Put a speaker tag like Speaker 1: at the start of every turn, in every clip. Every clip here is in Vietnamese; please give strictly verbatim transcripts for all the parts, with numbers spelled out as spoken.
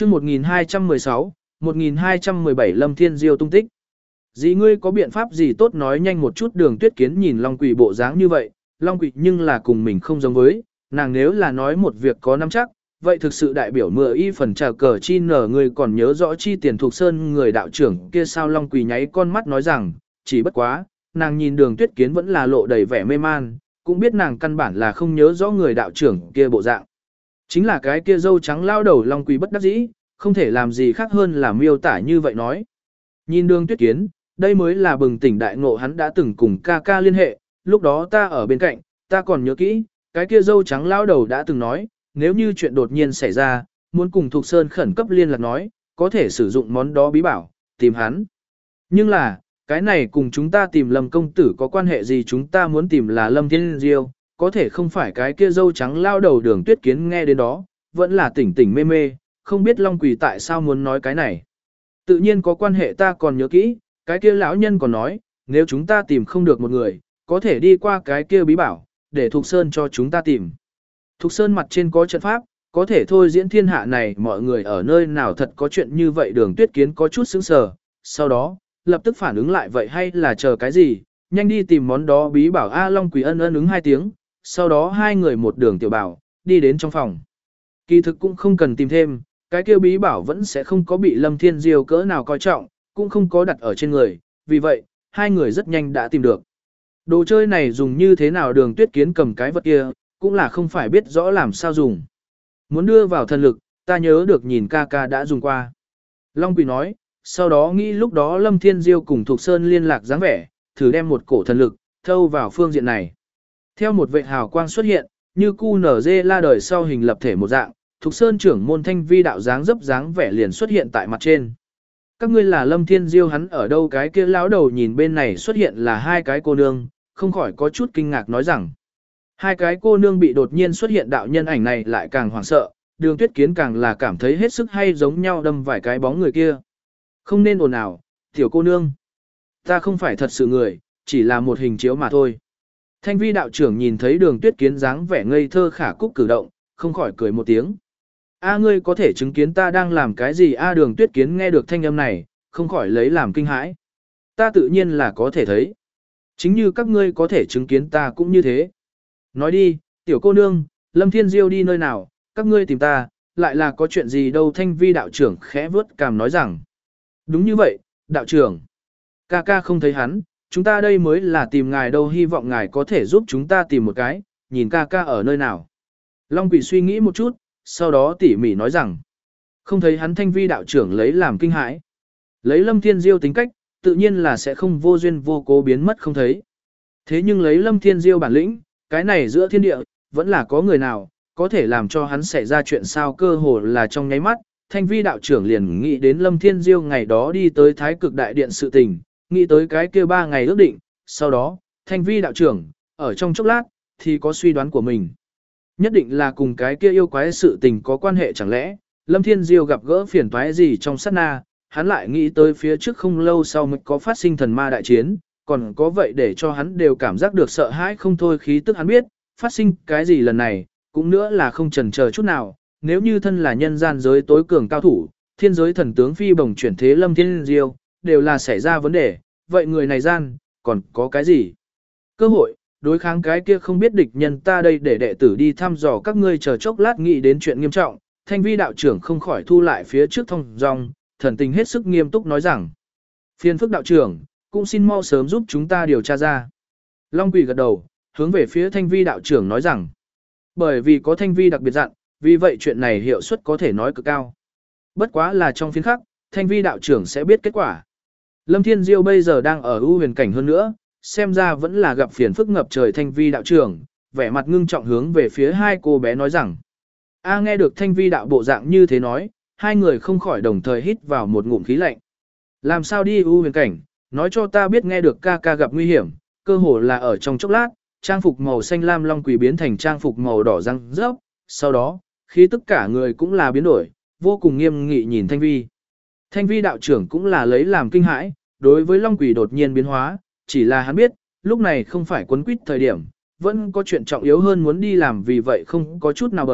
Speaker 1: chương một nghìn hai trăm mười sáu, một nghìn hai trăm mười bảy Lâm Thiên Diêu tung tích. Dì ngươi có biện pháp gì tốt nói nhanh một chút. Đường Tuyết Kiến nhìn Long Quỷ bộ dáng như vậy, Long Quỷ nhưng là cùng mình không giống với, nàng nếu là nói một việc có nắm chắc, vậy thực sự đại biểu mưa y phần trà cờ chi nở người còn nhớ rõ chi tiền thuộc sơn người đạo trưởng kia sao. Long Quỷ nháy con mắt nói rằng, chỉ bất quá, nàng nhìn Đường Tuyết Kiến vẫn là lộ đầy vẻ mê man, cũng biết nàng căn bản là không nhớ rõ người đạo trưởng kia bộ dạng. Chính là cái kia dâu trắng lao đầu. Long Quỷ bất đắc dĩ, không thể làm gì khác hơn là miêu tả như vậy nói. Nhìn Đường Tuyết Kiến, đây mới là bừng tỉnh đại ngộ, hắn đã từng cùng ca ca liên hệ, lúc đó ta ở bên cạnh, ta còn nhớ kỹ, cái kia dâu trắng lao đầu đã từng nói, nếu như chuyện đột nhiên xảy ra, muốn cùng Thục Sơn khẩn cấp liên lạc nói, có thể sử dụng món đó bí bảo, tìm hắn. Nhưng là, cái này cùng chúng ta tìm Lâm công tử có quan hệ gì? Chúng ta muốn tìm là Lâm Thiên Diêu, có thể không phải cái kia dâu trắng lao đầu. Đường Tuyết Kiến nghe đến đó, vẫn là tỉnh tỉnh mê mê, không biết Long Quỷ tại sao muốn nói cái này. Tự nhiên có quan hệ, ta còn nhớ kỹ, cái kia lão nhân còn nói, nếu chúng ta tìm không được một người, có thể đi qua cái kia bí bảo, để Thục Sơn cho chúng ta tìm. Thục Sơn mặt trên có trận pháp, có thể thôi diễn thiên hạ này mọi người ở nơi nào, thật có chuyện như vậy. Đường Tuyết Kiến có chút sững sờ, sau đó, lập tức phản ứng lại, vậy hay là chờ cái gì, nhanh đi tìm món đó bí bảo. A Long Quỷ ân ân ứng hai tiếng, sau đó hai người một đường tiểu bảo, đi đến trong phòng. Kỳ thực cũng không cần tìm thêm, cái kia bí bảo vẫn sẽ không có bị Lâm Thiên Diêu cỡ nào coi trọng, cũng không có đặt ở trên người, vì vậy, hai người rất nhanh đã tìm được. Đồ chơi này dùng như thế nào? Đường Tuyết Kiến cầm cái vật kia, cũng là không phải biết rõ làm sao dùng. Muốn đưa vào thần lực, ta nhớ được nhìn ca ca đã dùng qua. Long Quỷ nói, sau đó nghĩ lúc đó Lâm Thiên Diêu cùng Thục Sơn liên lạc dáng vẻ, thử đem một cổ thần lực, thâu vào phương diện này. Theo một vệt hào quang xuất hiện, như cu nở dê la đời sau hình lập thể một dạng, Thục Sơn trưởng môn Thanh Vi đạo dáng dấp dáng vẻ liền xuất hiện tại mặt trên. Các ngươi là Lâm Thiên Diêu, hắn ở đâu? Cái kia lão đầu nhìn bên này xuất hiện là hai cái cô nương, không khỏi có chút kinh ngạc nói rằng. Hai cái cô nương bị đột nhiên xuất hiện đạo nhân ảnh này lại càng hoảng sợ, Đường Tuyết Kiến càng là cảm thấy hết sức hay giống nhau đâm vài cái bóng người kia. Không nên ồn ào, tiểu cô nương. Ta không phải thật sự người, chỉ là một hình chiếu mà thôi. Thanh Vi đạo trưởng nhìn thấy Đường Tuyết Kiến dáng vẻ ngây thơ khả cúc cử động, không khỏi cười một tiếng. A ngươi có thể chứng kiến ta đang làm cái gì? A Đường Tuyết Kiến nghe được thanh âm này, không khỏi lấy làm kinh hãi. Ta tự nhiên là có thể thấy. Chính như các ngươi có thể chứng kiến ta cũng như thế. Nói đi, tiểu cô nương, Lâm Thiên Diêu đi nơi nào, các ngươi tìm ta, lại là có chuyện gì đâu? Thanh Vi đạo trưởng khẽ vớt cằm nói rằng. Đúng như vậy, đạo trưởng. Ca ca không thấy hắn, chúng ta đây mới là tìm ngài đâu, hy vọng ngài có thể giúp chúng ta tìm một cái, nhìn ca ca ở nơi nào. Long Quỷ suy nghĩ một chút, sau đó tỉ mỉ nói rằng. Không thấy hắn. Thanh Vi đạo trưởng lấy làm kinh hãi. Lấy Lâm Thiên Diêu tính cách, tự nhiên là sẽ không vô duyên vô cố biến mất không thấy. Thế nhưng lấy Lâm Thiên Diêu bản lĩnh, cái này giữa thiên địa, vẫn là có người nào, có thể làm cho hắn xảy ra chuyện sao? Cơ hồ là trong nháy mắt, Thanh Vi đạo trưởng liền nghĩ đến Lâm Thiên Diêu ngày đó đi tới Thái Cực Đại Điện sự tình, nghĩ tới cái kia ba ngày ước định, sau đó, Thanh Vi đạo trưởng, ở trong chốc lát, thì có suy đoán của mình. Nhất định là cùng cái kia yêu quái sự tình có quan hệ, chẳng lẽ, Lâm Thiên Diêu gặp gỡ phiền toái gì trong sát na, hắn lại nghĩ tới phía trước không lâu sau mới có phát sinh thần ma đại chiến, còn có vậy để cho hắn đều cảm giác được sợ hãi không thôi. Khí tức hắn biết, phát sinh cái gì lần này, cũng nữa là không chần chờ chút nào, nếu như thân là nhân gian giới tối cường cao thủ, thiên giới thần tướng phi bồng chuyển thế Lâm Thiên Diêu, đều là xảy ra vấn đề, vậy người này gian, còn có cái gì? Cơ hội, đối kháng cái kia không biết địch nhân, ta đây để đệ tử đi thăm dò các ngươi, chờ chốc lát nghĩ đến chuyện nghiêm trọng. Thanh Vi đạo trưởng không khỏi thu lại phía trước thông dong, thần tình hết sức nghiêm túc nói rằng. Phiền phức đạo trưởng, cũng xin mau sớm giúp chúng ta điều tra ra. Long Quỷ gật đầu, hướng về phía Thanh Vi đạo trưởng nói rằng. Bởi vì có Thanh Vi đặc biệt dặn, vì vậy chuyện này hiệu suất có thể nói cực cao. Bất quá là trong phiên khắc, Thanh Vi đạo trưởng sẽ biết kết quả. Lâm Thiên Diêu bây giờ đang ở ưu huyền cảnh hơn nữa, xem ra vẫn là gặp phiền phức ngập trời. Thanh Vi đạo trưởng, vẻ mặt ngưng trọng hướng về phía hai cô bé nói rằng. A nghe được Thanh Vi đạo bộ dạng như thế nói, hai người không khỏi đồng thời hít vào một ngụm khí lạnh. Làm sao đi ưu huyền cảnh, nói cho ta biết. Nghe được ca ca gặp nguy hiểm, cơ hồ là ở trong chốc lát, trang phục màu xanh lam Long Quỷ biến thành trang phục màu đỏ răng rớp, sau đó, khi tất cả người cũng là biến đổi, vô cùng nghiêm nghị nhìn Thanh Vi. Thanh Vi đạo trưởng cũng là lấy làm kinh hãi, đối với Long Quỷ đột nhiên biến hóa, chỉ là hắn biết, lúc này không phải quấn quýt thời điểm, vẫn có chuyện trọng yếu hơn muốn đi làm, vì vậy không có chút nào bởi,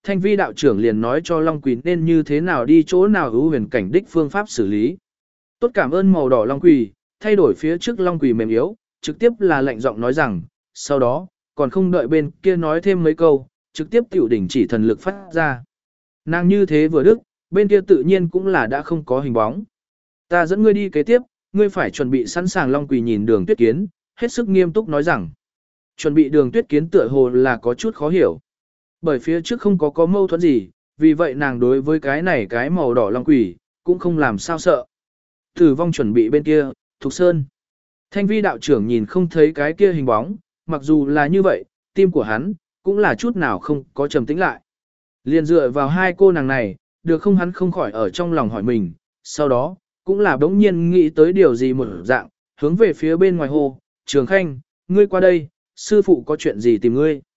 Speaker 1: Thanh vi đạo trưởng liền nói cho Long Quỳ nên như thế nào đi chỗ nào ưu huyền cảnh đích phương pháp xử lý. Tốt cảm ơn màu đỏ Long Quỳ, thay đổi phía trước Long Quỳ mềm yếu, trực tiếp là lạnh giọng nói rằng, sau đó, còn không đợi bên kia nói thêm mấy câu, trực tiếp tiểu đỉnh chỉ thần lực phát ra. Nàng như thế vừa đức, bên kia tự nhiên cũng là đã không có hình bóng. Ta dẫn ngươi đi kế tiếp, ngươi phải chuẩn bị sẵn sàng. Long Quỳ nhìn Đường Tuyết Kiến, hết sức nghiêm túc nói rằng. Chuẩn bị Đường Tuyết Kiến tựa hồ là có chút khó hiểu. Bởi phía trước không có có mâu thuẫn gì, vì vậy nàng đối với cái này cái màu đỏ Long Quỳ, cũng không làm sao sợ. Tử vong chuẩn bị bên kia, Thục Sơn. Thanh vi đạo trưởng nhìn không thấy cái kia hình bóng, mặc dù là như vậy, tim của hắn, cũng là chút nào không có trầm tĩnh lại. Liền dựa vào hai cô nàng này, được không hắn không khỏi ở trong lòng hỏi mình, sau đó, cũng là đống nhiên nghĩ tới điều gì một dạng, hướng về phía bên ngoài hồ, Trường Khanh, ngươi qua đây, sư phụ có chuyện gì tìm ngươi.